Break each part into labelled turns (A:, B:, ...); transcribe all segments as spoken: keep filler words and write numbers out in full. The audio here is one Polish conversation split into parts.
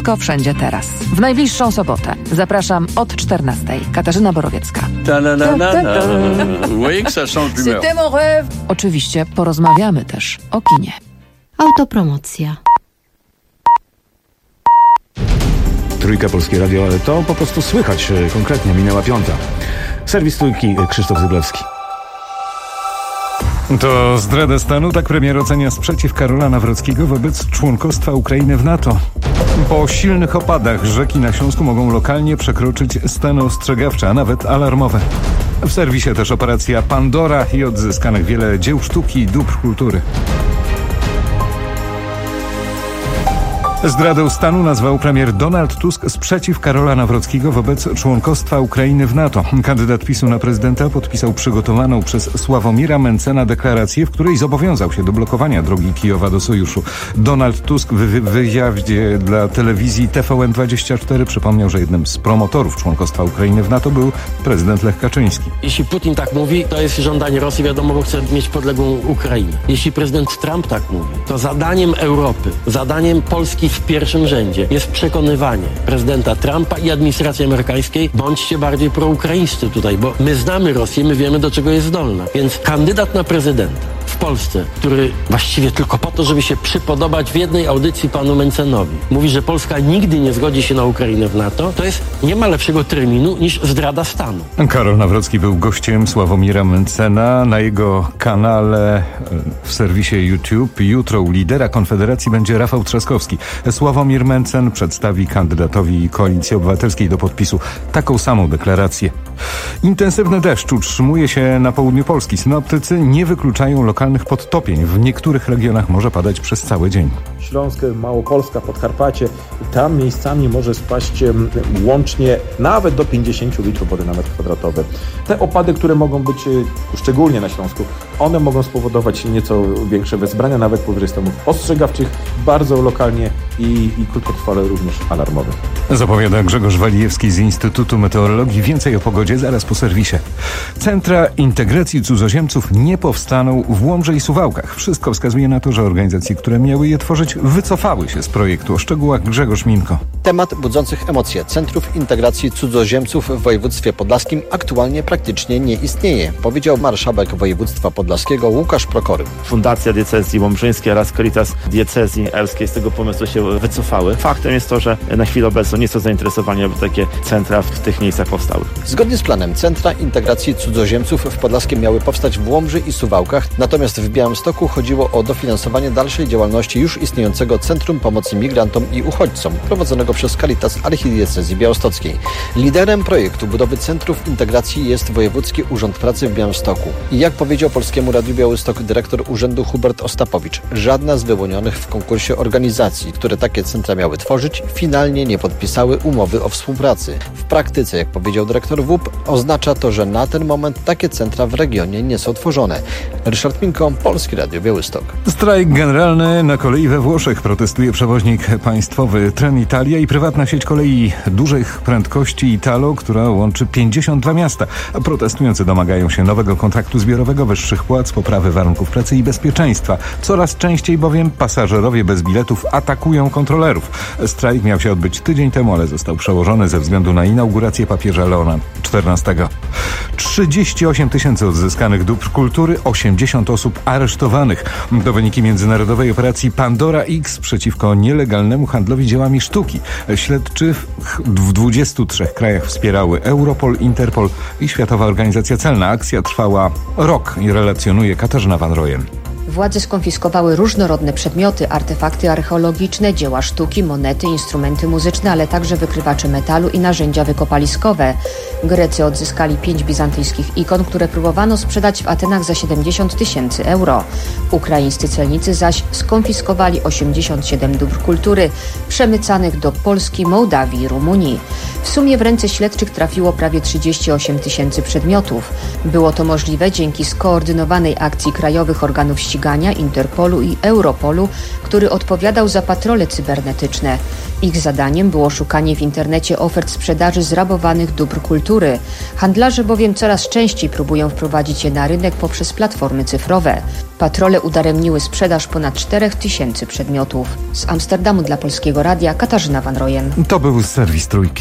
A: Wszystko wszędzie teraz. W najbliższą sobotę. Zapraszam od czternastej. Katarzyna Borowiecka. Oczywiście porozmawiamy też o kinie.
B: Autopromocja.
C: Trójka Polskie Radio, ale to po prostu słychać konkretnie. Minęła piąta. Serwis Trójki, Krzysztof Zyblewski.
D: To zdrada stanu, tak premier ocenia sprzeciw Karola Nawrockiego wobec członkostwa Ukrainy w NATO. Po silnych opadach rzeki na Śląsku mogą lokalnie przekroczyć stany ostrzegawcze, a nawet alarmowe. W serwisie też operacja Pandora i odzyskanych wiele dzieł sztuki i dóbr kultury. Zdradą stanu nazwał premier Donald Tusk sprzeciw Karola Nawrockiego wobec członkostwa Ukrainy w NATO. Kandydat PiSu na prezydenta podpisał przygotowaną przez Sławomira Mentzena deklarację, w której zobowiązał się do blokowania drogi Kijowa do sojuszu. Donald Tusk w wywiadzie dla telewizji T V N dwadzieścia cztery przypomniał, że jednym z promotorów członkostwa Ukrainy w NATO był prezydent Lech Kaczyński.
E: Jeśli Putin tak mówi, to jest żądanie Rosji, wiadomo, bo chce mieć podległą Ukrainę. Jeśli prezydent Trump tak mówi, to zadaniem Europy, zadaniem Polski w pierwszym rzędzie jest przekonywanie prezydenta Trumpa i administracji amerykańskiej, bądźcie bardziej proukraińscy tutaj, bo my znamy Rosję, my wiemy, do czego jest zdolna. Więc kandydat na prezydenta w Polsce, który właściwie tylko po to, żeby się przypodobać w jednej audycji panu Mentzenowi, mówi, że Polska nigdy nie zgodzi się na Ukrainę w NATO, to jest, nie ma lepszego terminu niż zdrada stanu.
D: Karol Nawrocki był gościem Sławomira Mentzena na jego kanale w serwisie YouTube. Jutro u lidera Konfederacji będzie Rafał Trzaskowski. Sławomir Mentzen przedstawi kandydatowi Koalicji Obywatelskiej do podpisu taką samą deklarację. Intensywny deszcz utrzymuje się na południu Polski. Synoptycy nie wykluczają lokalnych podtopień. W niektórych regionach może padać przez cały dzień.
F: Śląsk, Małopolska, Podkarpacie i tam miejscami może spaść łącznie nawet do pięćdziesiąt litrów wody na metr kwadratowy. Te opady, które mogą być szczególnie na Śląsku, one mogą spowodować nieco większe wezbrania, nawet powyżej stanów ostrzegawczych, bardzo lokalnie i, i krótkotrwale również alarmowych.
D: Zapowiada Grzegorz Walijewski z Instytutu Meteorologii. Więcej o pogodzie zaraz po serwisie. Centra integracji cudzoziemców nie powstaną w Łomży i Suwałkach. Wszystko wskazuje na to, że organizacje, które miały je tworzyć, wycofały się z projektu. O szczegółach Grzegorz Minko.
G: Temat budzących emocje Centrów Integracji Cudzoziemców w województwie podlaskim aktualnie praktycznie nie istnieje, powiedział marszałek województwa podlaskiego Łukasz Prokory.
H: Fundacja Diecezji Łomżyńskiej oraz Caritas Diecezji Elskiej z tego pomysłu się wycofały. Faktem jest to, że na chwilę obecną nie są zainteresowani, aby takie centra w tych miejscach powstały.
G: Zgodnie z planem Centra Integracji Cudzoziemców w Podlaskiem miały powstać w Łomży i Suwałkach, natomiast w Białymstoku chodziło o dofinansowanie dalszej działalności już istniejącego Centrum Pomocy Migrantom i Uchodźcom, prowadzonego przez Caritas Archidiecezji Białostockiej. Liderem projektu budowy Centrów Integracji jest Wojewódzki Urząd Pracy w Białymstoku. I jak powiedział Polskiemu Radiu Białystok dyrektor urzędu Hubert Ostapowicz, żadna z wyłonionych w konkursie organizacji, które takie centra miały tworzyć, finalnie nie podpisały umowy o współpracy. W praktyce, jak powiedział dyrektor W U P, oznacza to, że na ten moment takie centra w regionie nie są tworzone. Ryszard Minko, Polskie Radio Białystok.
D: Strajk generalny na kolei we Włoszech. Protestuje przewoźnik państwowy Trenitalia i prywatna sieć kolei dużych prędkości Italo, która łączy pięćdziesiąt dwa miasta. Protestujący domagają się nowego kontraktu zbiorowego, wyższych płac, poprawy warunków pracy i bezpieczeństwa. Coraz częściej bowiem pasażerowie bez biletów atakują kontrolerów. Strajk miał się odbyć tydzień temu, ale został przełożony ze względu na inaugurację papieża Leona czternastego. trzydzieści osiem tysięcy odzyskanych dóbr kultury, osiemdziesiąt osób aresztowanych. To wyniki międzynarodowej operacji Pandora X przeciwko nielegalnemu handlowi dziełami sztuki. Śledczy w dwudziestu trzech krajach wspierały Europol, Interpol i Światowa Organizacja Celna. Akcja trwała rok i relacjonuje Katarzyna Van Royen.
I: Władze skonfiskowały różnorodne przedmioty, artefakty archeologiczne, dzieła sztuki, monety, instrumenty muzyczne, ale także wykrywacze metalu i narzędzia wykopaliskowe. Grecy odzyskali pięć bizantyjskich ikon, które próbowano sprzedać w Atenach za siedemdziesiąt tysięcy euro. Ukraińscy celnicy zaś skonfiskowali osiemdziesiąt siedem dóbr kultury przemycanych do Polski, Mołdawii i Rumunii. W sumie w ręce śledczych trafiło prawie trzydzieści osiem tysięcy przedmiotów. Było to możliwe dzięki skoordynowanej akcji krajowych organów ścigania ścigania Interpolu i Europolu, który odpowiadał za patrole cybernetyczne. Ich zadaniem było szukanie w internecie ofert sprzedaży zrabowanych dóbr kultury. Handlarze bowiem coraz częściej próbują wprowadzić je na rynek poprzez platformy cyfrowe. Patrole udaremniły sprzedaż ponad czterech tysięcy przedmiotów. Z Amsterdamu dla Polskiego Radia Katarzyna Van Royen.
D: To był serwis Trójki.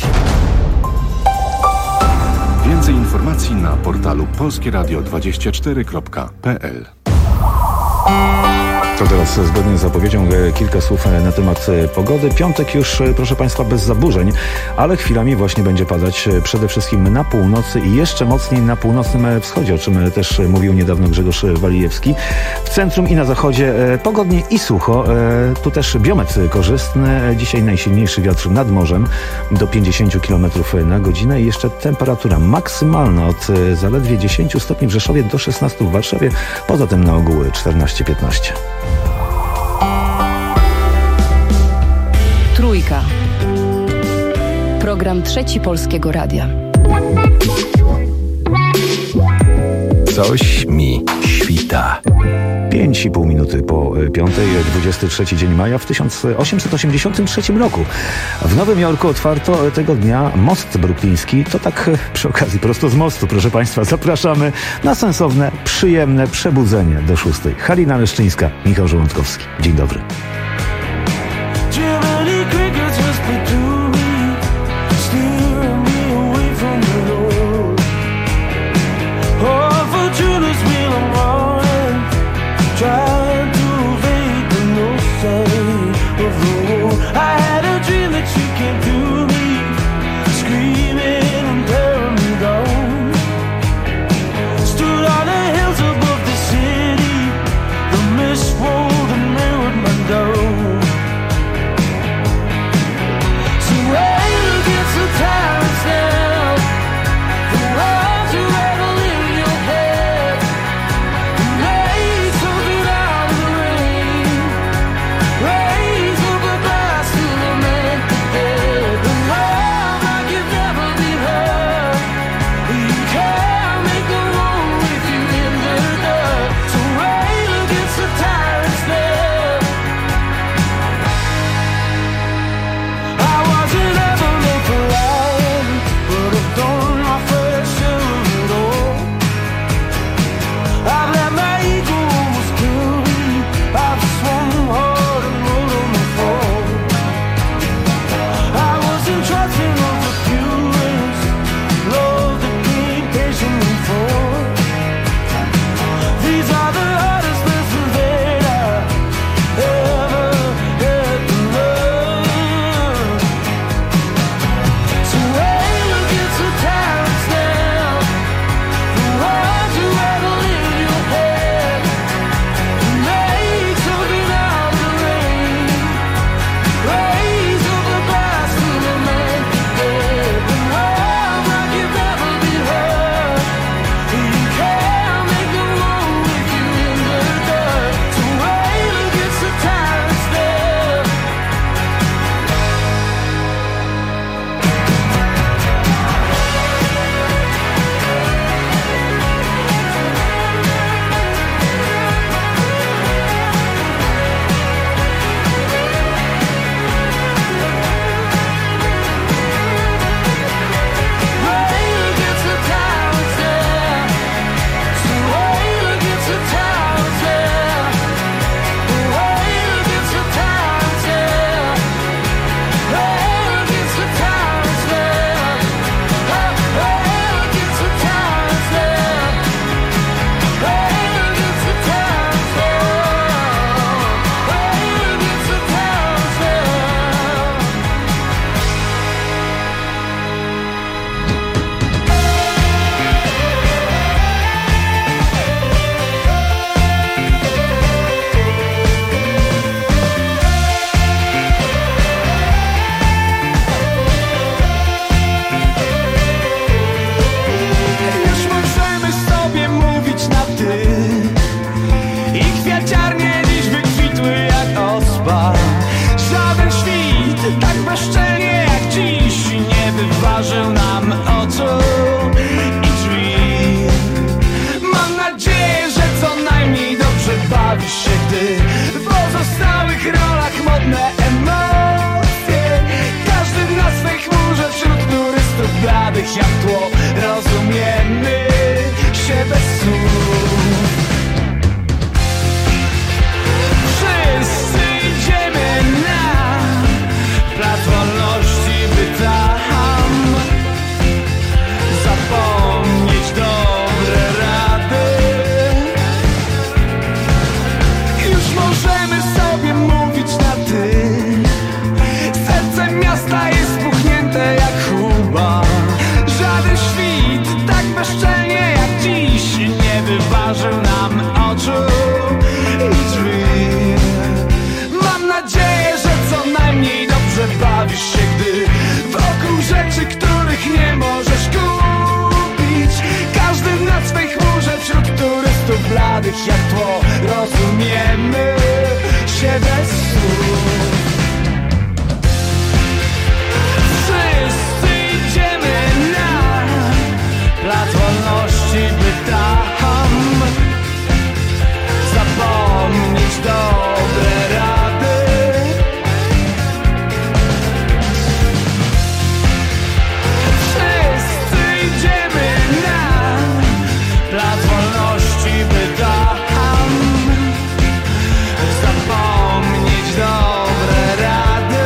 J: Więcej informacji na portalu polskieradio dwadzieścia cztery kropka p l.
C: To teraz zgodnie z zapowiedzią kilka słów na temat pogody. Piątek już, proszę Państwa, bez zaburzeń, ale chwilami właśnie będzie padać przede wszystkim na północy i jeszcze mocniej na północnym wschodzie, o czym też mówił niedawno Grzegorz Walijewski. W centrum i na zachodzie pogodnie i sucho. Tu też biometr korzystny. Dzisiaj najsilniejszy wiatr nad morzem do pięćdziesiąt kilometrów na godzinę i jeszcze temperatura maksymalna od zaledwie dziesięć stopni w Rzeszowie do szesnastu w Warszawie. Poza tym na ogół czternaście piętnaście.
A: Trójka. Program Trzeci Polskiego Radia.
J: Coś mi świta.
C: Pięć i pół minuty po piątej, dwudziesty trzeci dzień maja w tysiąc osiemset osiemdziesiątym trzecim roku. W Nowym Jorku otwarto tego dnia most brukliński. To tak przy okazji, prosto z mostu, proszę Państwa, zapraszamy na sensowne, przyjemne przebudzenie do szóstej. Halina Leszczyńska, Michał Żołądkowski. Dzień dobry.
K: Trying to evade the no sign of the war. I had a dream that you came to me, screaming and tearing me down. Stood on the hills above the city, the mist rolled and mirrored my down. So I look at the tyrants now, the words you ever live in your head, and they something out of the rain. Raise up a glass to lament the dead, the love like you've never been heard. You can't make the wrong with you in the dirt. So rail against the tyrants there. I wasn't ever meant for lying, but I've done my fair share of it all. I've let my ego almost kill me. I've swung hard and rode on the fall. I was entrusting of the purest love that came patiently for. These are the hardest lessons that I ever had to learn. So rail against the tyrants now, the words you ever live in your head, and make something out of the rain. Raise up a glass to lament the dead, and love like you've never been heard. You can't make the wrong with you in the dirt. So rail against the tyrants there. Rail against the tyrants there. So rail against the tyrants there. Rail against the tyrants there. Rail against the tyrants there. Rail against the tyrants there. Rail against the tyrants there. Rail against the tyrants there. Już możemy sobie mówić na ty, i kwiaciarnie dziś wykwitły jak ospa. Żaden świt tak bezczelnie jak dziś nie wyważył nam oczu i drzwi. Mam nadzieję, że co najmniej dobrze bawisz boisz się, gdy wokół rzeczy, których nie możesz kupić. Każdy na swej chmurze wśród turystów bladych jak tło. Rozumiemy się bez słów. Wszyscy idziemy na Plac Wolności, by tam zapomnieć dobre rady. Wszyscy idziemy na Plac Wolności, by tam zapomnieć dobre rady.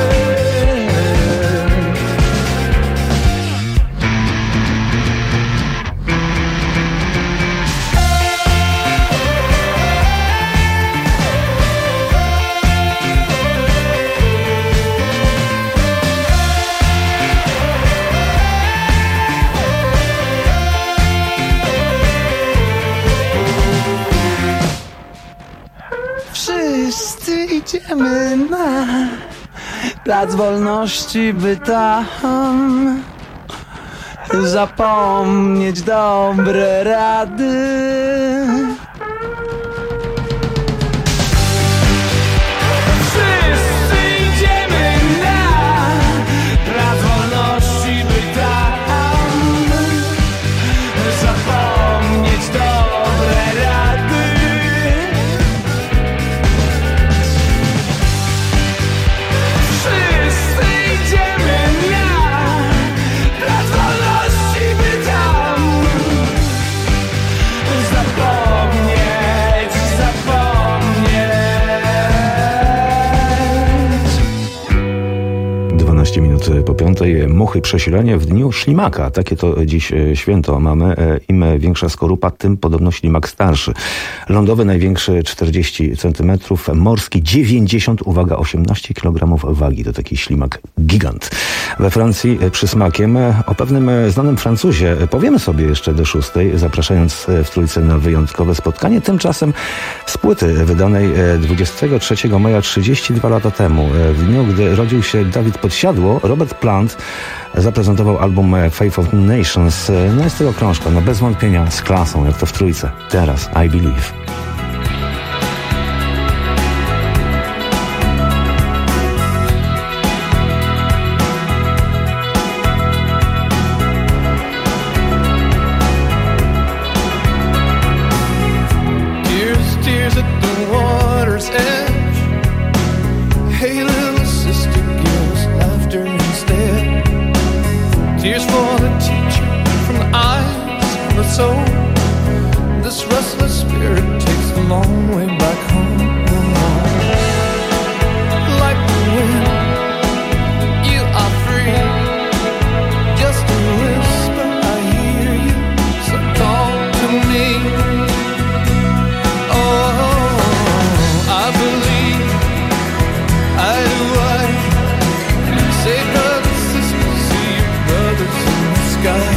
K: Wszyscy idziemy na Plac Wolności, by tam zapomnieć dobre rady. Wszyscy idziemy na Plac Wolności, by tam zapomnieć dobre rady. Wszyscy idziemy na Plac Wolności, by tam zapomnieć, zapomnieć.
C: dwanaście minut po piątej. Muchy, przesilenie w dniu ślimaka. Takie to dziś e, święto mamy. E, Im większa skorupa, tym podobno ślimak starszy. Lądowy największy czterdzieści centymetrów, morski dziewięćdziesiąt, uwaga, osiemnaście kilogramów wagi. To taki ślimak gigant. We Francji e, przysmakiem e, o pewnym e, znanym Francuzie e, powiemy sobie jeszcze do szóstej, zapraszając e, w Trójce na wyjątkowe spotkanie. Tymczasem z płyty wydanej e, dwudziestego trzeciego maja trzydzieści dwa lata temu, e, w dniu, gdy rodził się Dawid Podsiadło, Robert Plant zaprezentował album Faith of Nations. No jest tego krążka, no bez wątpienia z klasą, jak to w Trójce. Teraz I Believe.
K: Tears, tears at the water's edge. Hey, little sister, give us laughter instead. Tears for the teacher from the eyes of the soul. This restless spirit takes the long way back home. Like the wind, you are free. Just a whisper, I hear you, so talk to me. Oh, I believe, I do, I say, brothers, sisters, see your brothers in the sky.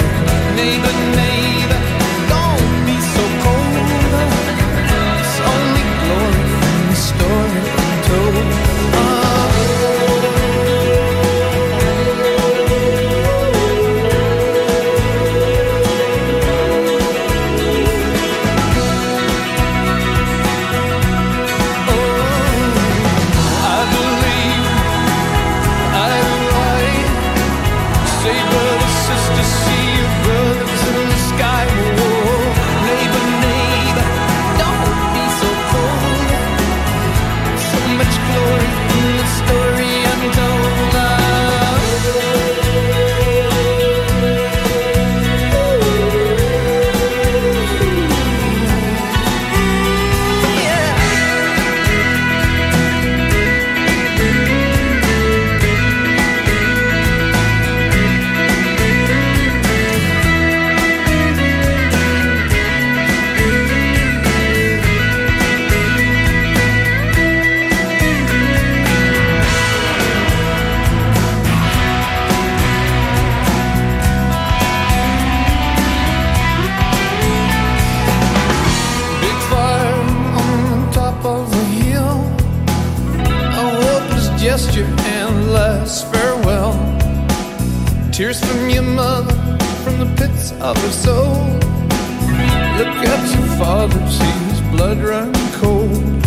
K: Neighbor, neighbor, don't be so cold. It's only Tears from your mother, from the pits of her soul. Look at your father, see his blood run cold.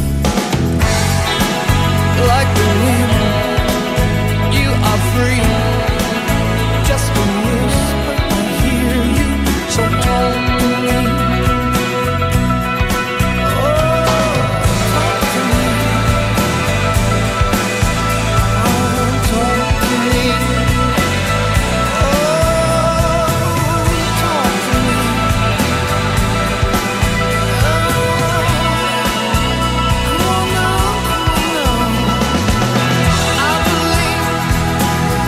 K: Like the wind, you are free. Just a whisper, I hear you, so talk to me. Oh, talk to me. Oh, talk to me. Oh, talk to me. Oh, come on now, come on now. I believe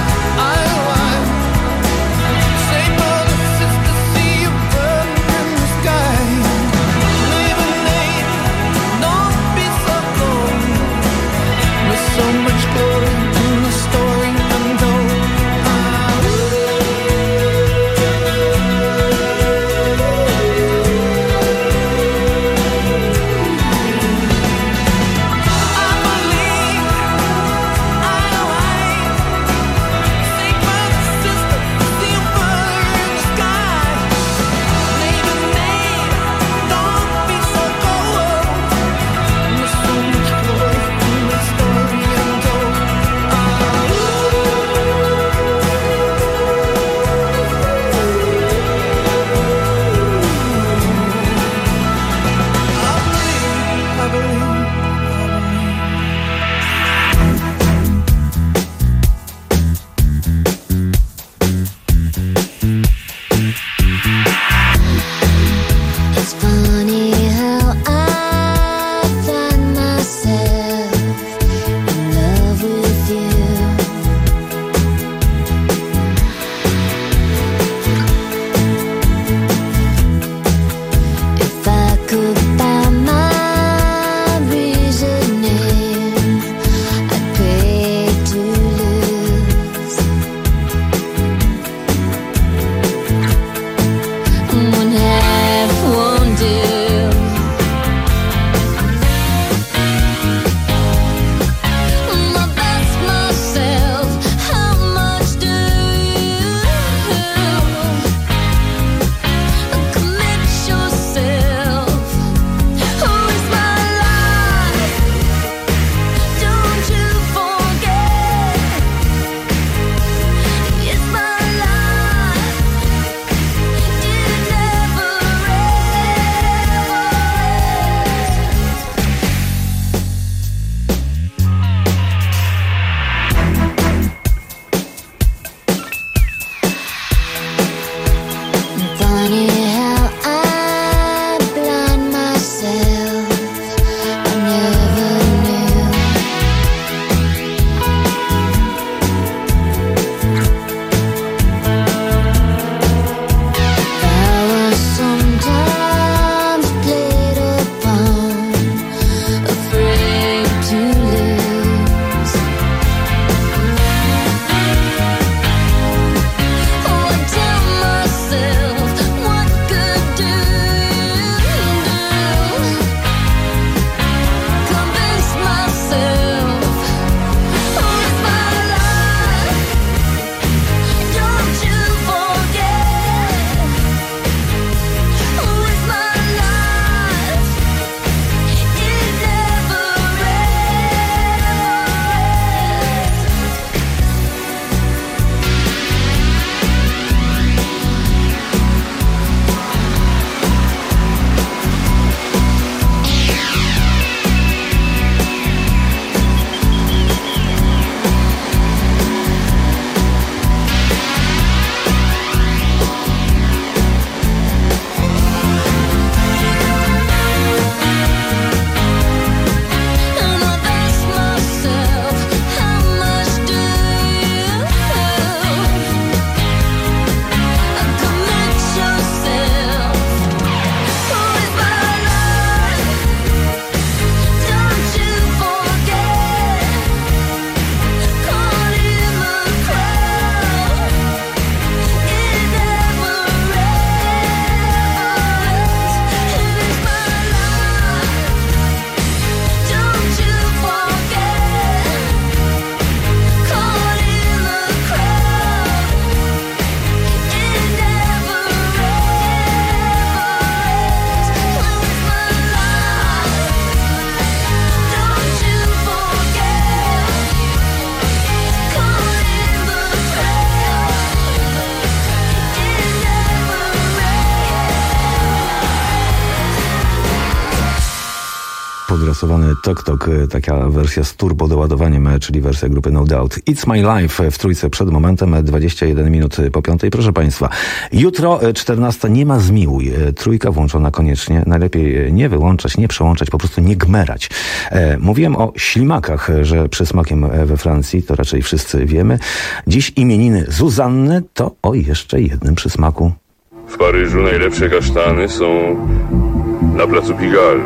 C: wyprostowany Tok Tok, taka wersja z turbo doładowaniem, czyli wersja grupy No Doubt. It's My Life w trójce przed momentem, dwadzieścia jeden minut po piątej. Proszę Państwa, jutro czternasta nie ma zmiłuj. Trójka włączona koniecznie. Najlepiej nie wyłączać, nie przełączać, po prostu nie gmerać. E, mówiłem o ślimakach, że przysmakiem we Francji, to raczej wszyscy wiemy. Dziś imieniny Zuzanny, to o jeszcze jednym przysmaku.
L: W Paryżu najlepsze kasztany są na placu Pigalle.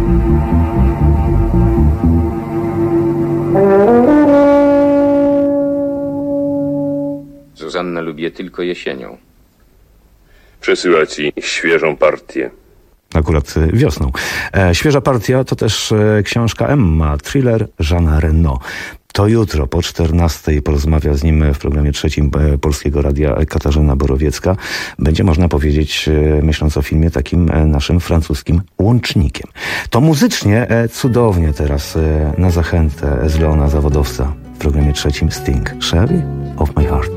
M: Zuzanna lubię tylko jesienią.
L: Przesyła ci świeżą partię.
C: Akurat wiosną. E, świeża partia to też e, książka Emma, thriller Jeana Reno. To jutro po czternastej porozmawia z nim w programie trzecim e, Polskiego Radia Katarzyna Borowiecka. Będzie można powiedzieć, e, myśląc o filmie, takim e, naszym francuskim łącznikiem. To muzycznie e, cudownie teraz e, na zachętę z Leona Zawodowca w programie trzecim Sting. Sherry of my heart.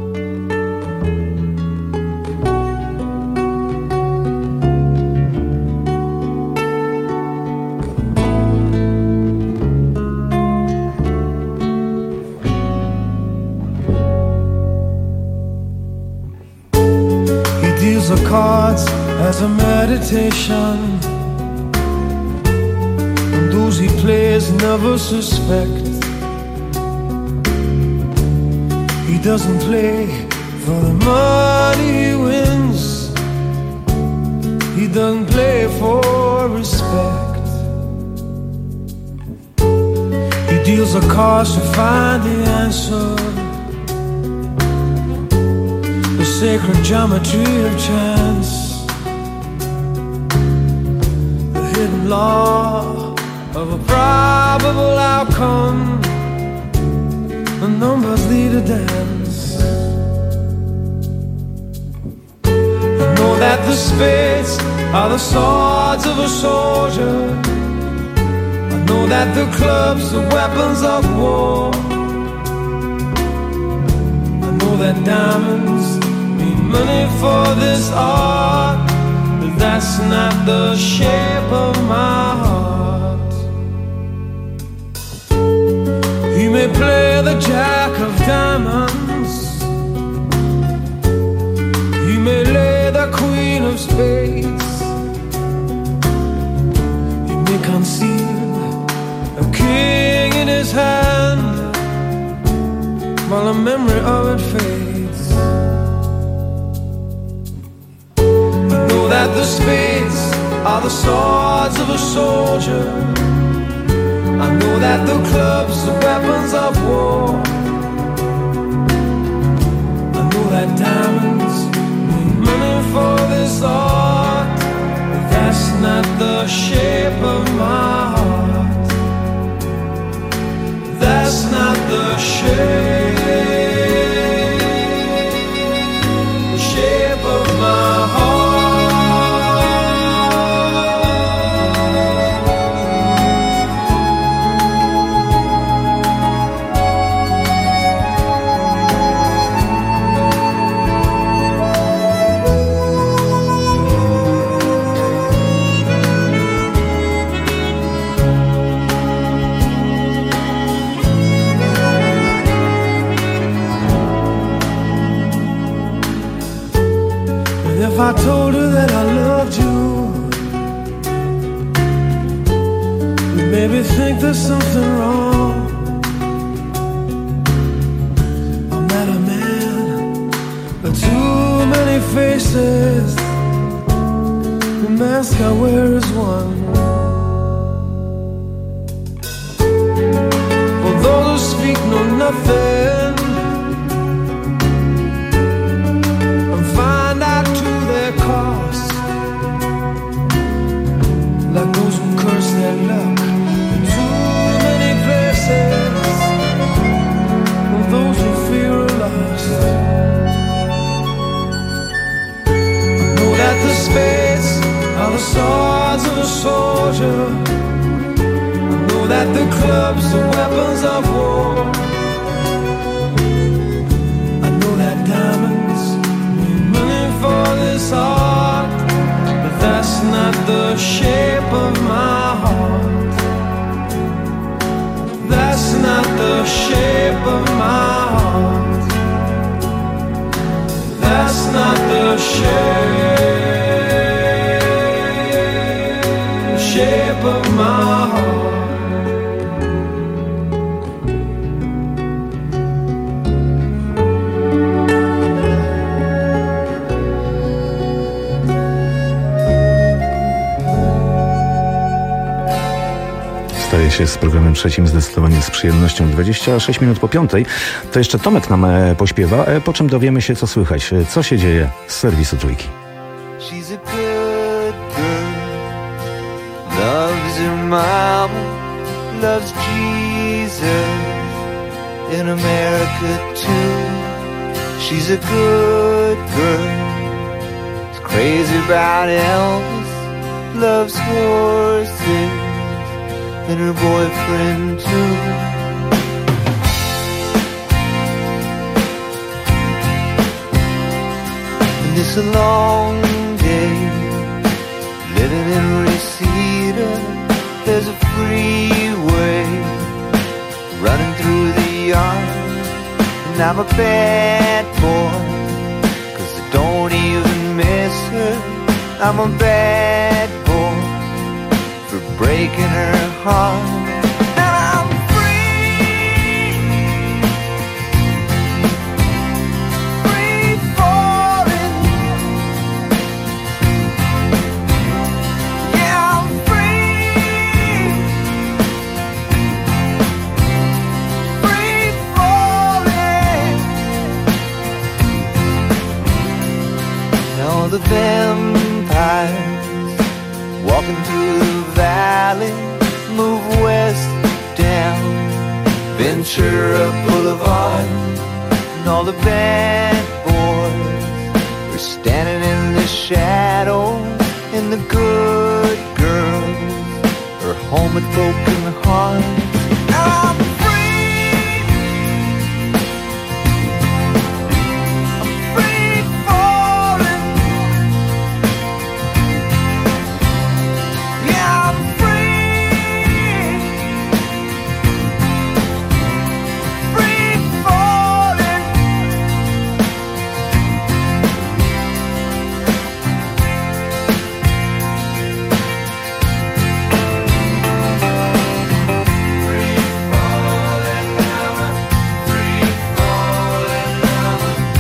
K: The cards as a meditation, and those he plays never suspect. He doesn't play for the money he wins, he doesn't play for respect. He deals the cards to find the answer, the sacred geometry of chance, the hidden law of a probable outcome. The numbers lead a dance. I know that the spades are the swords of a soldier. I know that the clubs are weapons of war. I know that diamonds money for this art, but that's not the shape of my heart. He may play the jack of diamonds, he may lay the queen of spades, he may conceal a king in his hand while the memory of it fades. That the spades are the swords of a soldier. I know that the clubs are weapons of war. I know that diamonds need money for this art, but that's not the shape of my heart. That's not the shape, the shape of my heart. If I told her that I loved you, you'd maybe think there's something wrong. I'm not a man with too many faces. The mask I wear is one. For those who speak know nothing, like those who curse their luck in too many places, or those who fear a loss. I know that the spades are the swords of a soldier. I know that the clubs are weapons of war. I know that diamonds need money for this art, but that's not the shape of my heart. shape of my heart. That's not the shape, shape of my heart.
C: Staje się z programem trzecim zdecydowanie z przyjemnością. dwadzieścia sześć minut po piątej. To jeszcze Tomek nam e, pośpiewa, e, po czym dowiemy się, co słychać, e, co się dzieje z serwisu Trójki.
K: She's a good girl, loves her mama, loves Jesus, in America too. She's a good girl, is crazy about Elvis, loves horses, and her boyfriend too. And it's a long day living in Reseda. There's a freeway running through the yard, and I'm a bad boy, 'cause I don't even miss her. I'm a bad boy for breaking her heart. Now I'm free, free falling. Yeah, I'm free, free falling. Now the vampires walking through the valley move west down Ventura Boulevard, and all the bad boys are standing in the shadows, and the good girls are home with broken hearts. I'm free, I'm free falling. Yeah, I'm free, free falling. Free falling now, free falling now.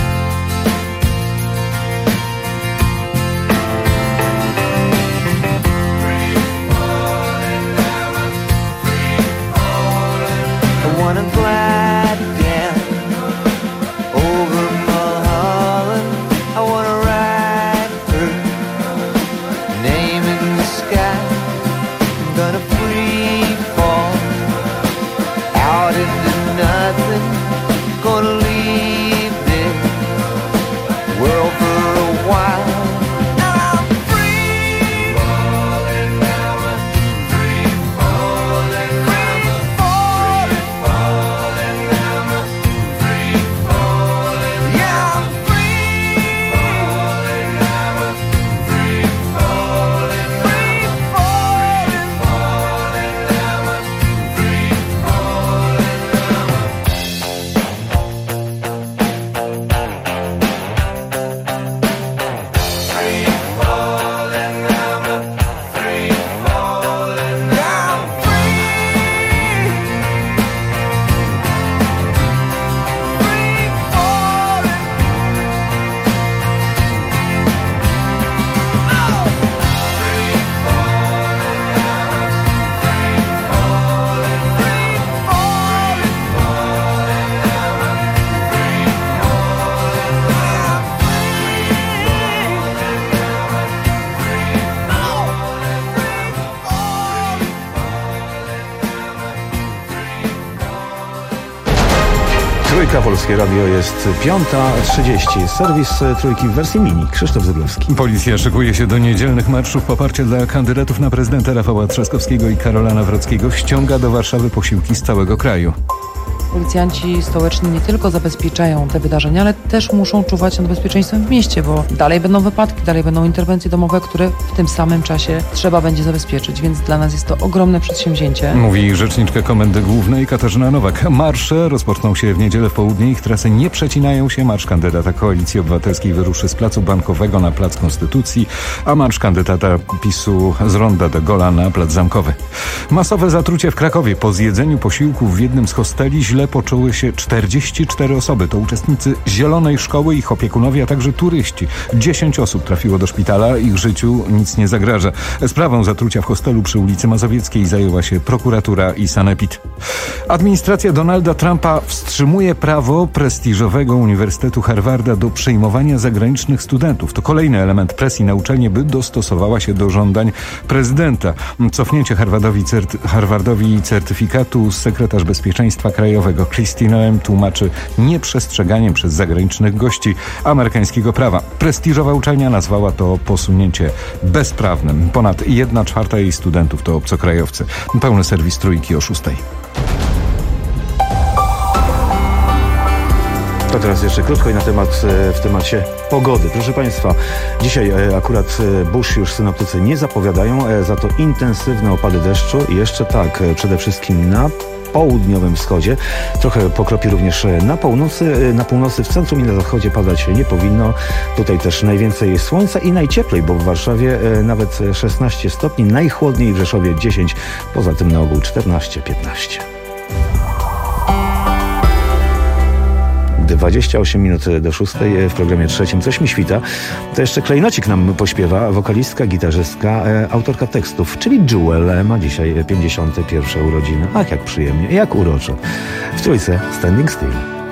K: I wanna glide down over Mulholland. I wanna write her name in the sky. I'm gonna free fall out into nothing. Gonna leave this world for a while. Now I'm free falling now, free falling, free falling, falling now, free falling. Yeah, I'm free falling now, free falling, free falling, falling now, free falling now. Free falling now, free falling now, free, free falling. Oh, free falling now, free falling, free falling, falling now, free falling now,
C: Trójka, Polskie Radio, jest piąta trzydzieści. Serwis Trójki w wersji mini. Krzysztof Zyblewski.
D: Policja szykuje się do niedzielnych marszów poparcia dla kandydatów na prezydenta Rafała Trzaskowskiego i Karola Nawrockiego. Ściąga do Warszawy posiłki z całego kraju.
A: policjanci stołeczni nie tylko zabezpieczają te wydarzenia, ale też muszą czuwać nad bezpieczeństwem w mieście, bo dalej będą wypadki, dalej będą interwencje domowe, które w tym samym czasie trzeba będzie zabezpieczyć, więc dla nas jest to ogromne przedsięwzięcie.
D: Mówi rzeczniczka Komendy Głównej Katarzyna Nowak. Marsze rozpoczną się w niedzielę w południe. Ich trasy nie przecinają się. Marsz kandydata Koalicji Obywatelskiej wyruszy z Placu Bankowego na Plac Konstytucji, a marsz kandydata PiSu z Ronda de Gola na Plac Zamkowy. Masowe zatrucie w Krakowie. Po zjedzeniu posiłków w jednym z hosteli źle poczuły się czterdzieści cztery osoby. To uczestnicy Zielonej Szkoły, ich opiekunowie, a także turyści. dziesięć osób trafiło do szpitala. Ich życiu nic nie zagraża. Sprawą zatrucia w hostelu przy ulicy Mazowieckiej zajęła się prokuratura i sanepid. Administracja Donalda Trumpa wstrzymuje prawo prestiżowego Uniwersytetu Harvarda do przyjmowania zagranicznych studentów. To kolejny element presji na uczelnię, by dostosowała się do żądań prezydenta. Cofnięcie Harvardowi, certy- Harvardowi certyfikatu sekretarz Bezpieczeństwa Krajowego Kristi Noem tłumaczy nieprzestrzeganiem przez zagranicznych gości amerykańskiego prawa. Prestiżowa uczelnia nazwała to posunięcie bezprawnym. Ponad jedna czwarta jej studentów to obcokrajowcy. Pełny serwis Trójki o szóstej.
C: To teraz jeszcze krótko i na temat, w temacie pogody. Proszę Państwa, dzisiaj akurat burz już synoptycy nie zapowiadają, za to intensywne opady deszczu i jeszcze tak, przede wszystkim na południowym wschodzie. Trochę pokropi również na północy. Na północy, w centrum i na zachodzie padać nie powinno. Tutaj też najwięcej słońca i najcieplej, bo w Warszawie nawet szesnaście stopni, najchłodniej w Rzeszowie dziesięć, poza tym na ogół czternaście piętnaście. dwadzieścia osiem minut do szóstej w programie trzecim Coś mi świta. To jeszcze klejnocik nam pośpiewa, wokalistka, gitarzystka, e, autorka tekstów, czyli Jewel, ma dzisiaj pięćdziesiąte pierwsze urodziny. Ach, jak przyjemnie, jak uroczo. W trójce Standing Still.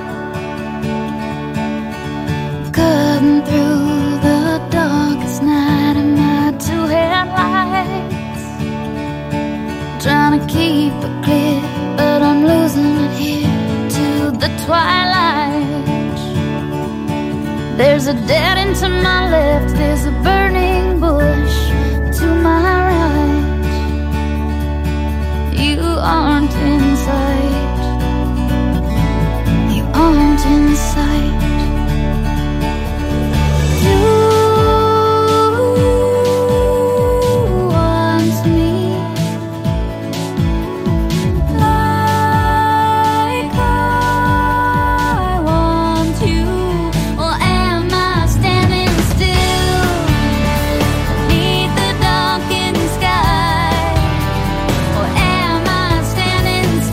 N: Cutting through the darkest night in my two headlights, trying to keep it clear, but I'm losing it here to the twilight. There's a dead end to my left, there's a burning bush to my right. You aren't in sight, you aren't in sight. You want me like I want you. Or am I standing still beneath the darkened sky? Or am I standing still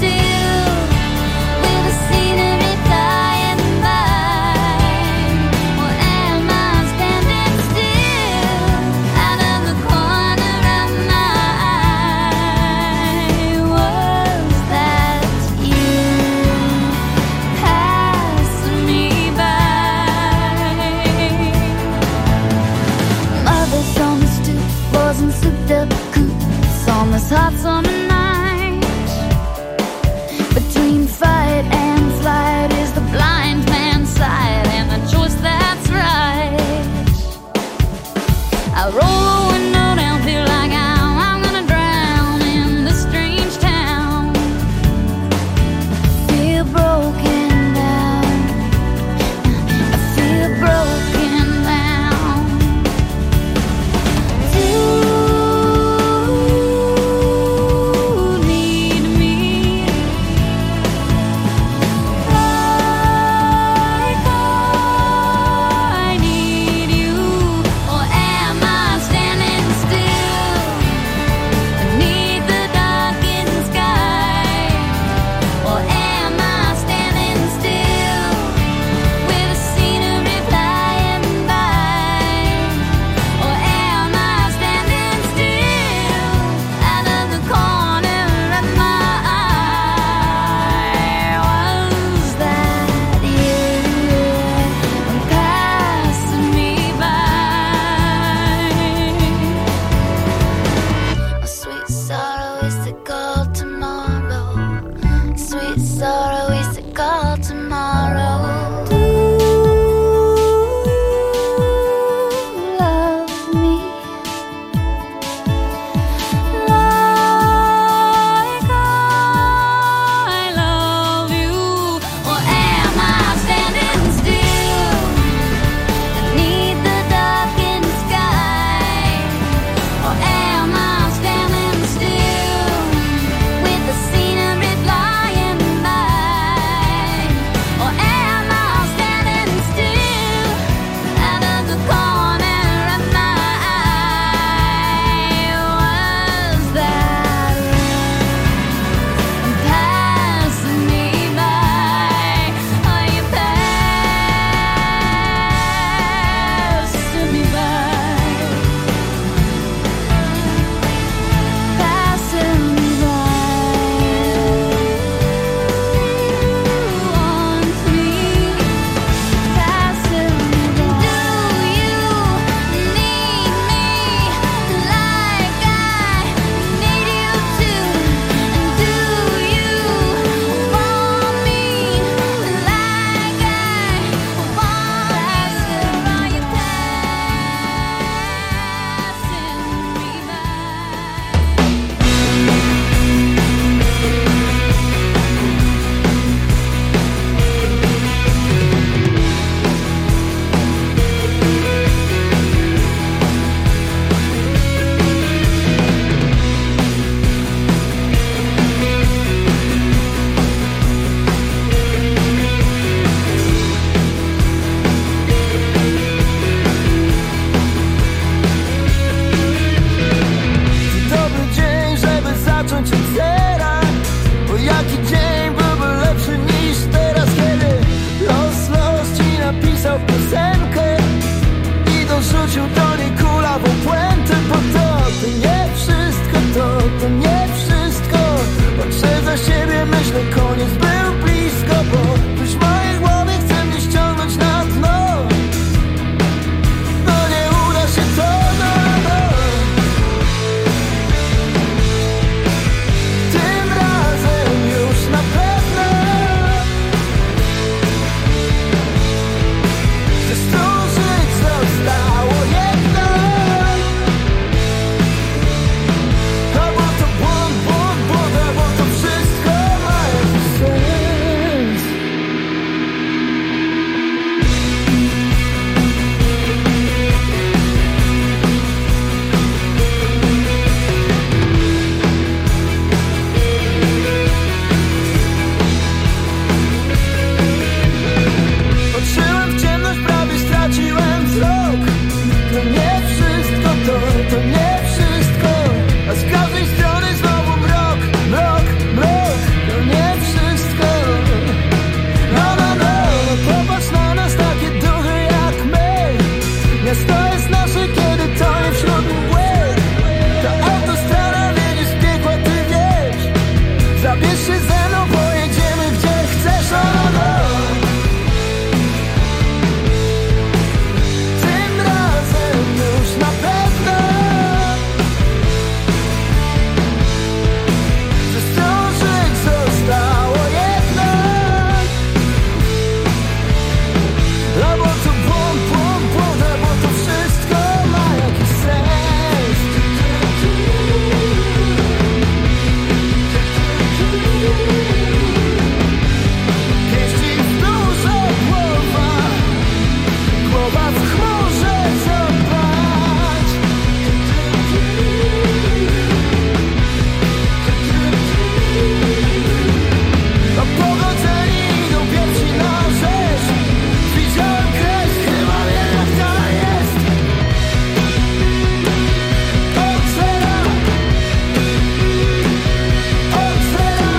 K: piosenkę i dorzucił do niej kulawą puentę. Bo to, to nie wszystko, to, to nie wszystko. Patrzę za siebie, myślę, koniec był blisko. Bo ktoś w mojej głowie chce mnie ściągnąć na dno. No nie uda się to, no, no. Tym razem już na pewno. Ze stu żyć zostało jedno. No bo to błąd, błąd, błąd, a bo to wszystko ma jakiś sens. Patrzyłem w ciemność, prawie straciłem wzrok. To nie wszystko, to, to nie wszystko. A z każdej strony znowu mrok, mrok, mrok. To nie wszystko. No, no, no, no popatrz na nas, takie duchy jak my. Miasto jest nasze, kiedy tonie wśród mgły. Ta autostrada wiedzie z piekła, ty wiesz. Zabierz się ze mną, pojedziemy gdzie chcesz, no, no, no. Tym razem już na pewno. Ze stu żyć zostało jedno. No bo to błąd, błąd, błąd, a bo to wszystko ma jakiś sens. Pieści w dużo głowa, głowa w chmurze, zobacz. No pogodzeni idą pierwsi na rzecz. Widziałem krew, chyba wiem jak dalej jest. Od zera, od zera.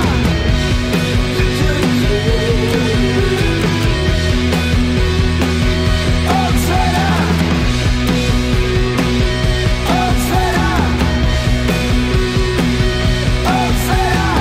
K: Od zera, od zera, od zera.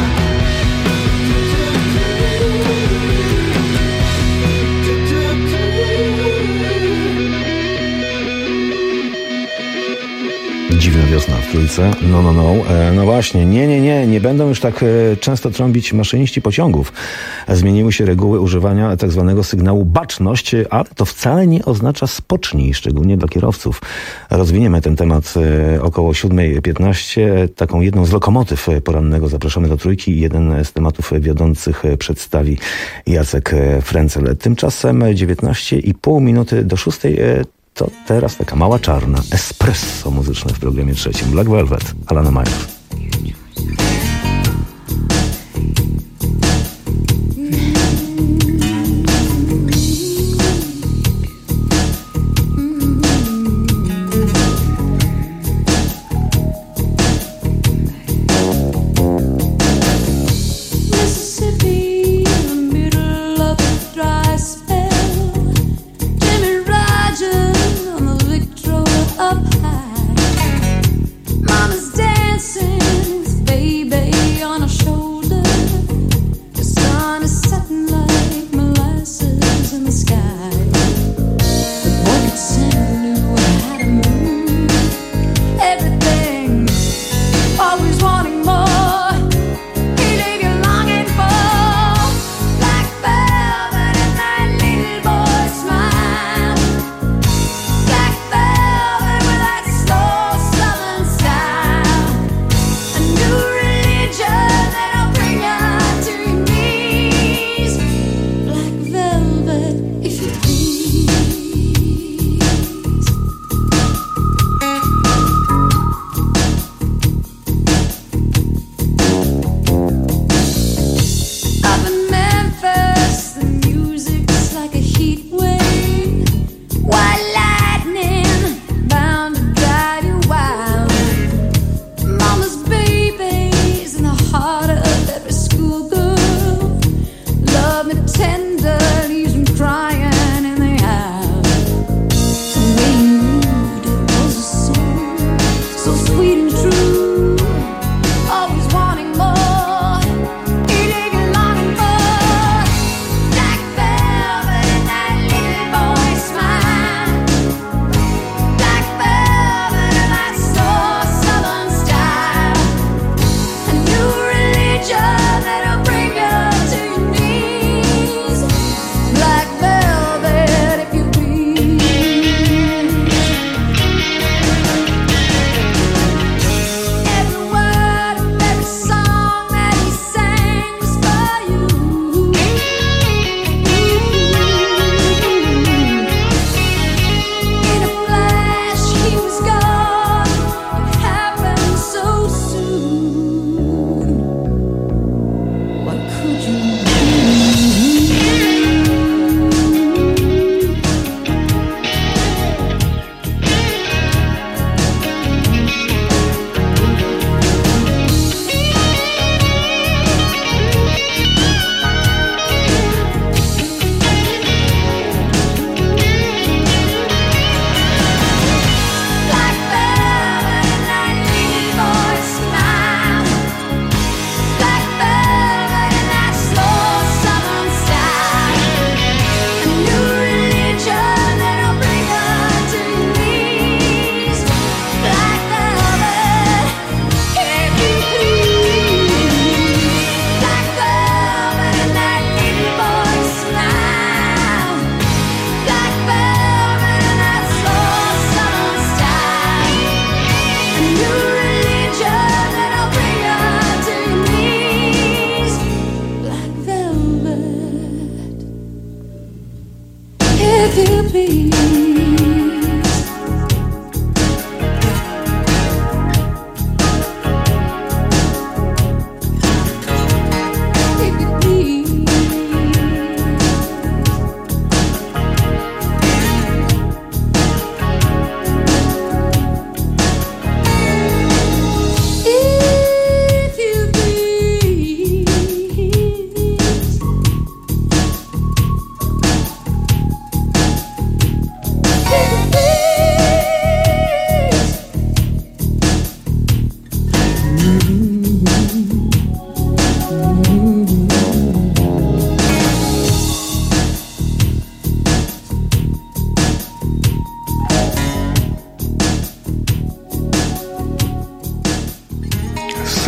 C: Dziwna wiosna w Trójce. No, no, no. E, no właśnie. Nie, nie, nie. Nie będą już tak e, często trąbić maszyniści pociągów. Zmieniły się reguły używania tak zwanego sygnału baczność, ale to wcale nie oznacza spocznij, szczególnie dla kierowców. Rozwiniemy ten temat e, około siódma piętnaście. Taką jedną z lokomotyw porannego zapraszamy do Trójki. Jeden z tematów wiodących przedstawi Jacek Frencel. Tymczasem dziewiętnaście i pół minuty do szóstej. E, To teraz taka mała czarna espresso muzyczne w programie trzecim. Black Velvet, Alana Mayer.
O: Mississippi, in the middle of a dry spell. Jimmy Rogers on the Victrola up high. Mama's dancing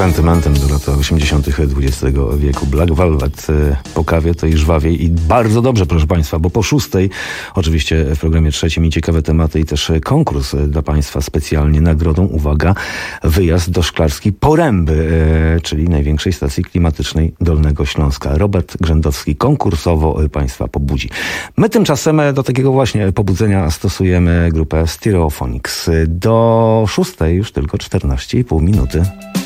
C: sentymentem do lat osiemdziesiątych dwudziestego wieku. Black Velvet po kawie to i żwawiej i bardzo dobrze, proszę Państwa, bo po szóstej oczywiście w programie trzecim i ciekawe tematy i też konkurs dla Państwa specjalnie nagrodą, uwaga, wyjazd do Szklarskiej Poręby, czyli największej stacji klimatycznej Dolnego Śląska. Robert Grzędowski konkursowo Państwa pobudzi. My tymczasem do takiego właśnie pobudzenia stosujemy grupę Stereophonics. Do szóstej już tylko czternaście i pół minuty.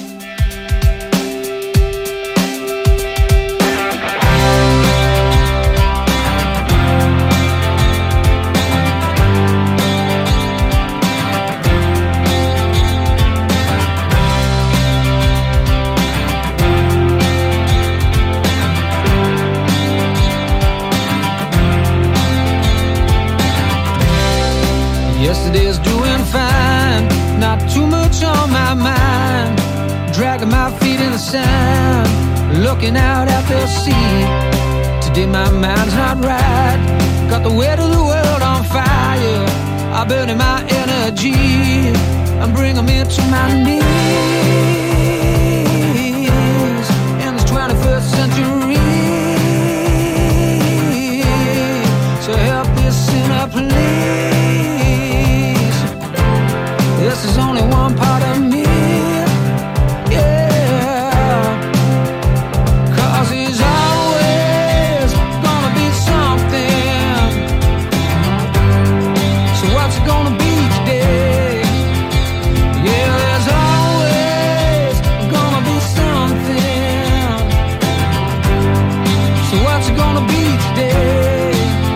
K: Yesterday's doing fine, not too much on my mind. Dragging my feet in the sand, looking out at the sea. Today my mind's not right, got the weight of the world on fire. I'm burning my energy, I'm bringing me to my knees. In this twenty-first century, so help this sinner please. This is only one part of me, yeah. Cause there's always gonna be something. So what's it gonna be today? Yeah, there's always gonna be something. So what's it gonna be today?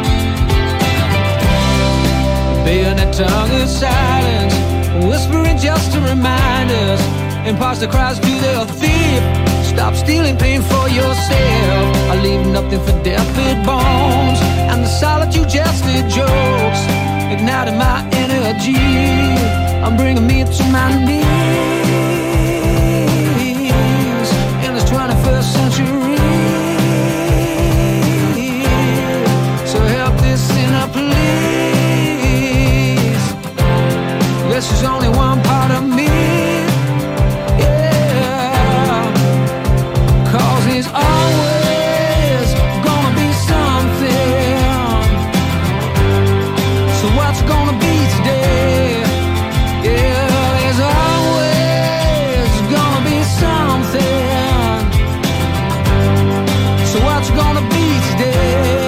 K: Bayonet tongue is silence, whispering just to remind us. Imposter cries to the thief, stop stealing pain for yourself. I leave nothing for deathbed bones, and the solitude just the jokes. Igniting my energy, I'm bringing me to my knees. In this twenty-first century, so help this sinner please. This is only one part of me, yeah. Cause there's always gonna be something. So what's gonna be today? Yeah, there's always gonna be something. So what's gonna be today?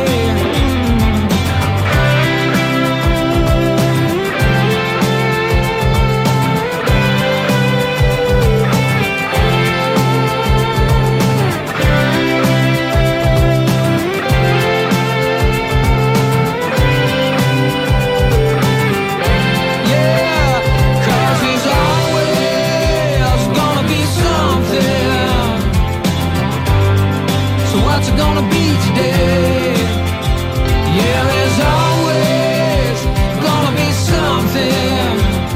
K: What's it gonna be today? Yeah, there's always gonna be something.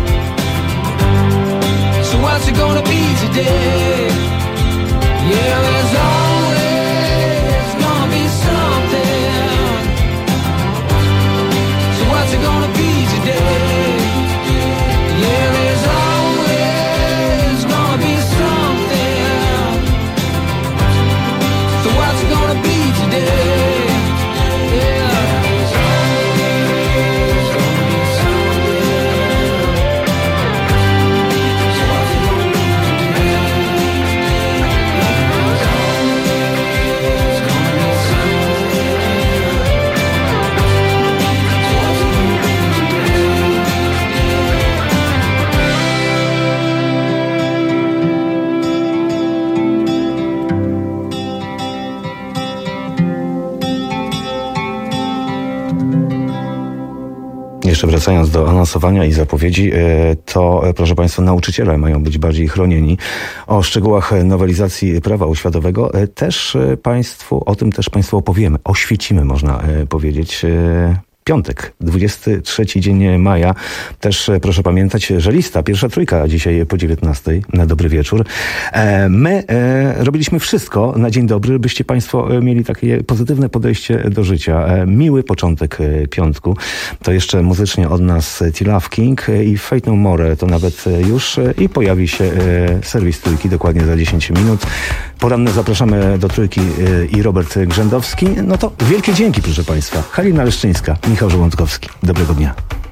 K: So what's it gonna be today? Yeah, there's always gonna be something. So what's it gonna be today? Yeah, there's always gonna be something. So what's it gonna be today? Yeah.
C: Jeszcze wracając do anonsowania i zapowiedzi, to proszę Państwa, nauczyciele mają być bardziej chronieni. O szczegółach nowelizacji prawa oświatowego też Państwu, o tym też Państwu opowiemy. Oświecimy, można powiedzieć. Piątek, dwudziesty trzeci dzień maja. Też proszę pamiętać, że lista, pierwsza trójka dzisiaj po dziewiętnastej na dobry wieczór. E, my e, robiliśmy wszystko na dzień dobry, byście państwo mieli takie pozytywne podejście do życia. E, miły początek e, piątku. To jeszcze muzycznie od nas T-Love King i Fate No More to nawet już e, i pojawi się e, serwis trójki dokładnie za dziesięć minut. Poranne zapraszamy do trójki e, i Robert Grzędowski. No to wielkie dzięki, proszę państwa. Halina Leszczyńska, Michał Żołądkowski. Dobrego dnia.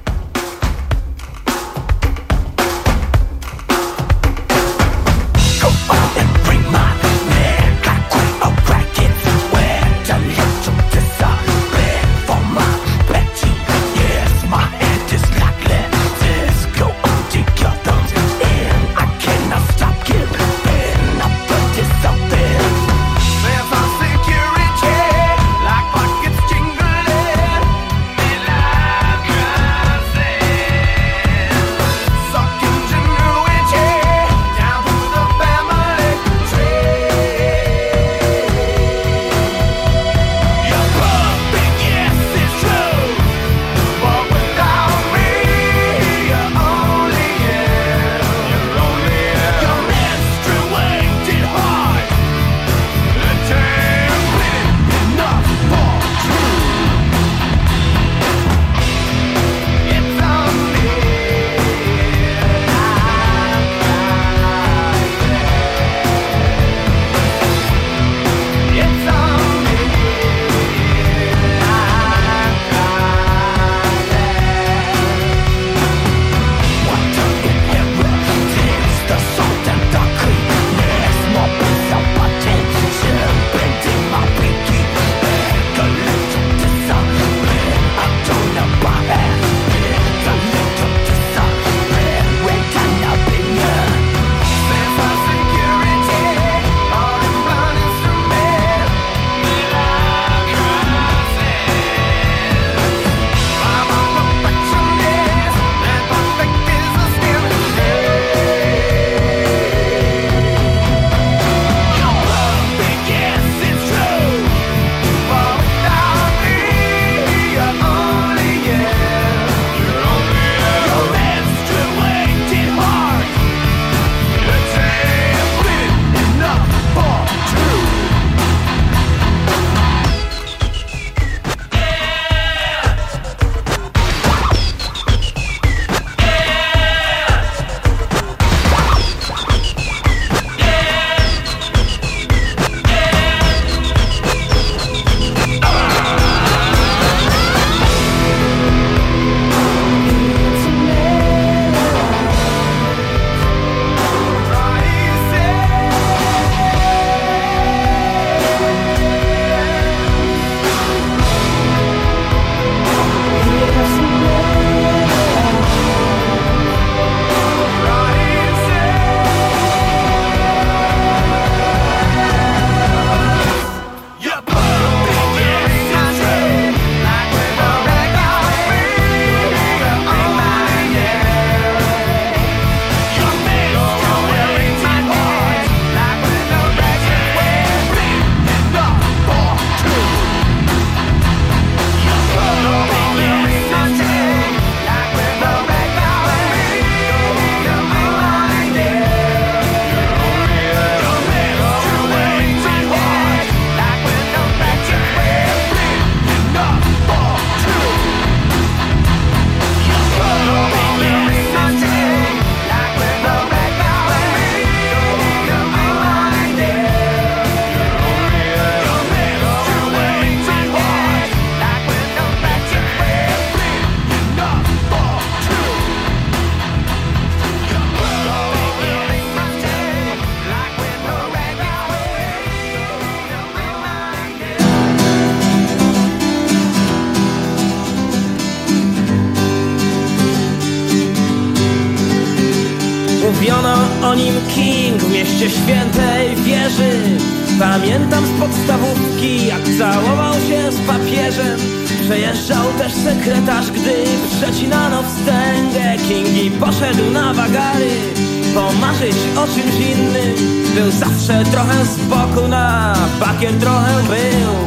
K: Mówiono o nim King w mieście świętej wieży. Pamiętam z podstawówki, jak całował się z papieżem. Przejeżdżał też sekretarz, gdy przecinano wstęgę. King i poszedł na wagary, pomarzyć o czymś innym. Był zawsze trochę z boku, na bakier trochę był.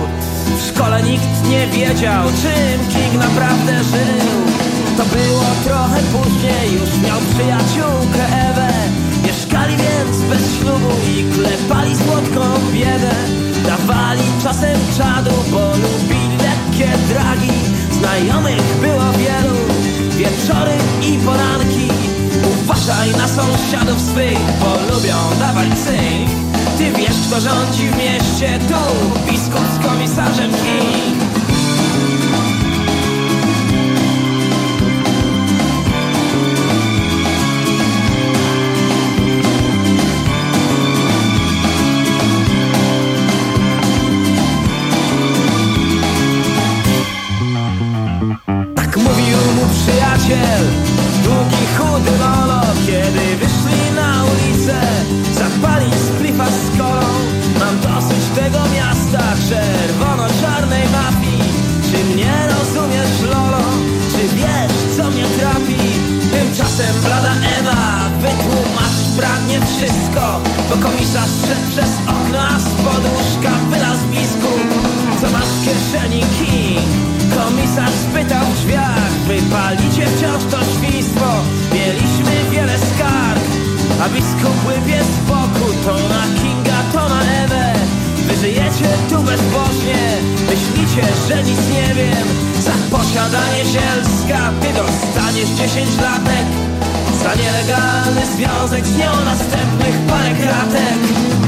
K: W szkole nikt nie wiedział, czym King naprawdę żył. To było trochę później, już miał przyjaciółkę Ewę. Mieszkali więc bez ślubu i klepali słodką biedę. Dawali czasem czadu, bo lubili lekkie dragi. Znajomych było wielu, wieczory i poranki. Uważaj na sąsiadów swych, bo lubią dawać cynk. Ty wiesz, kto rządzi w mieście, tu biskup z komisarzem King. Tak mówił mu przyjaciel, długi, chudy lolo. Kiedy wyszli na ulicę, zapalić splifa z kolą. Mam dosyć tego miasta, czerwono-czarnej mafii. Czy mnie rozumiesz, lolo? Czy wiesz, co mnie trapi? Tymczasem blada Ewa wytłumacz pragnie wszystko, bo komisarz szedł przez okno, a spod łóżka wylazł biskup. Co masz w kieszeni, King? Komisarz spytał w drzwiach. Wypalicie wciąż to świństwo, mieliśmy wiele skarg. A biskup łypie z boku, to na Kinga, to na Ewę. Wy żyjecie tu bezbożnie, myślicie, że nic nie wiem. Za posiadanie zielska ty dostaniesz dziesięć latek. Za nielegalny związek z nią następnych parę kratek.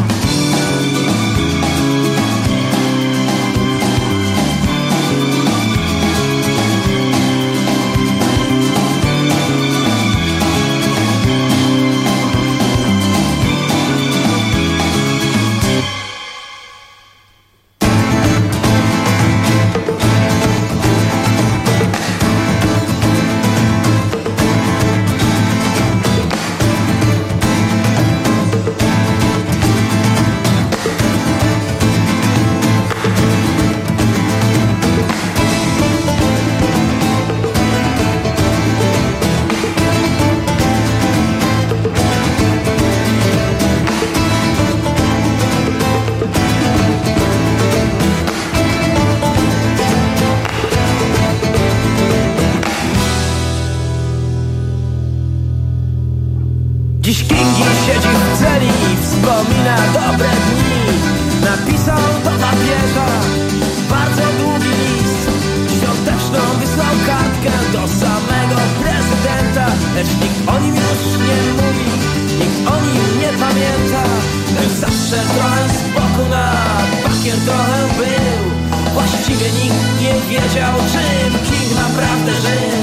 K: Dziś Kingi siedzi w celi i wspomina dobre dni. Napisał do papieża bardzo długi list. Świąteczną wysłał kartkę do samego prezydenta. Lecz nikt o nim już nie mówi, nikt o nim nie pamięta. Był zawsze trochę z boku, na bakier trochę był. Właściwie nikt nie wiedział, czym King naprawdę żył.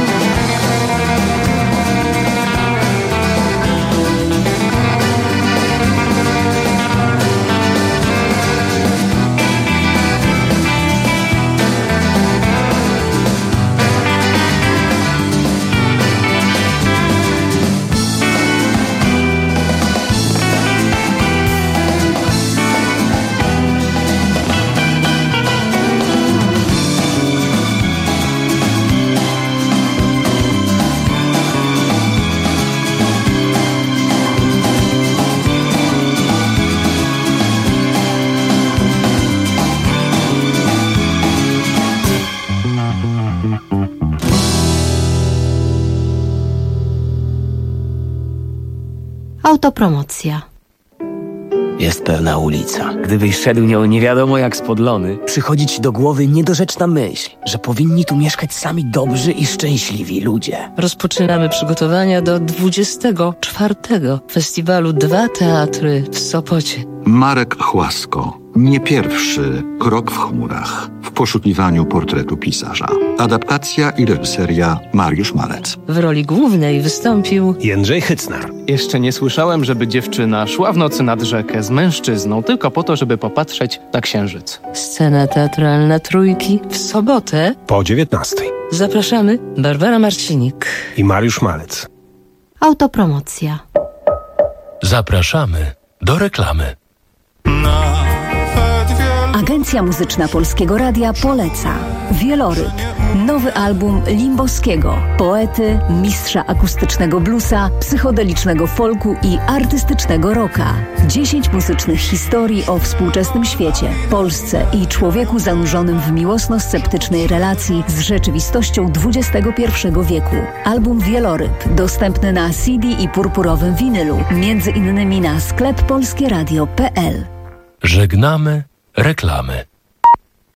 B: Autopromocja.
P: Jest pewna ulica. Gdybyś szedł nią nie wiadomo jak spodlony, przychodzi ci do głowy niedorzeczna myśl, że powinni tu mieszkać sami dobrzy i szczęśliwi ludzie.
Q: Rozpoczynamy przygotowania do dwudziestego czwartego festiwalu Dwa Teatry w Sopocie.
J: Marek Chłasko. Nie pierwszy krok w chmurach w poszukiwaniu portretu pisarza. Adaptacja i reżyseria Mariusz Malec.
Q: W roli głównej wystąpił
R: Jędrzej Hycnar. Jeszcze nie słyszałem, żeby dziewczyna szła w nocy nad rzekę z mężczyzną tylko po to, żeby popatrzeć na księżyc.
Q: Scena teatralna Trójki w sobotę
R: Po dziewiętnastej.
Q: Zapraszamy Barbara Marcinik
R: i Mariusz Malec.
B: Autopromocja.
S: Zapraszamy do reklamy. Agencja Muzyczna Polskiego Radia poleca Wieloryb, nowy album Limbowskiego, poety, mistrza akustycznego bluesa, psychodelicznego folku i artystycznego rocka. Dziesięć muzycznych historii o współczesnym świecie, Polsce i człowieku zanurzonym w miłosno-sceptycznej relacji z rzeczywistością dwudziestego pierwszego wieku. Album Wieloryb dostępny na C D i purpurowym winylu, między innymi na sklep polskieradio kropka p l.
T: Żegnamy reklamy.